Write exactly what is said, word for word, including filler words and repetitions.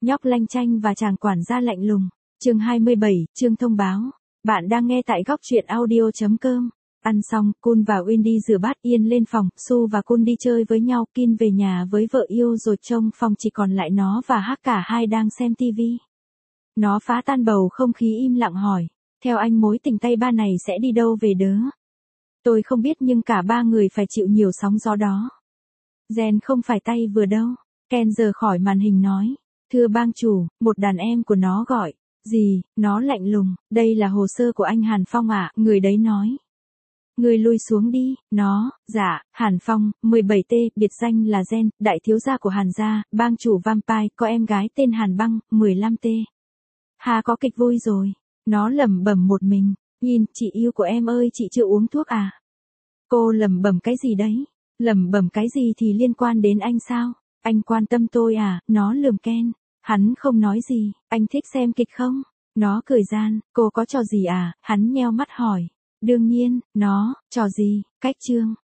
Nhóc lanh chanh và chàng quản gia lạnh lùng. Chương hai mươi bảy, chương thông báo. Bạn đang nghe tại góc truyện audio chấm com. Ăn xong, Kun và Win đi rửa bát, Yên lên phòng, Su và Kun đi chơi với nhau, Kin về nhà với vợ yêu rồi, trong phòng chỉ còn lại nó và Hắc, cả hai đang xem tivi. Nó phá tan bầu không khí im lặng hỏi, theo anh mối tình tay ba này sẽ đi đâu về đớ? Tôi không biết nhưng cả ba người phải chịu nhiều sóng gió đó. Jen không phải tay vừa đâu. Ken rời khỏi màn hình nói, thưa bang chủ, một đàn em của nó gọi. Gì? Nó lạnh lùng, đây là hồ sơ của anh Hàn Phong ạ, à? Người đấy nói. Người lui xuống đi, nó, dạ, Hàn Phong, mười bảy T, biệt danh là Jen, đại thiếu gia của Hàn gia, bang chủ Vampire, có em gái tên Hàn Băng, mười lăm T. Hà có kịch vui rồi. Nó lẩm bẩm một mình, nhìn, chị yêu của em ơi, chị chưa uống thuốc à? Cô lẩm bẩm cái gì đấy? Lẩm bẩm cái gì thì liên quan đến anh sao? Anh quan tâm tôi à? Nó lườm Ken. Hắn không nói gì. Anh thích xem kịch không? Nó cười gian. Cô có trò gì à? Hắn nheo mắt hỏi. Đương nhiên. Nó, trò gì? Cách chương.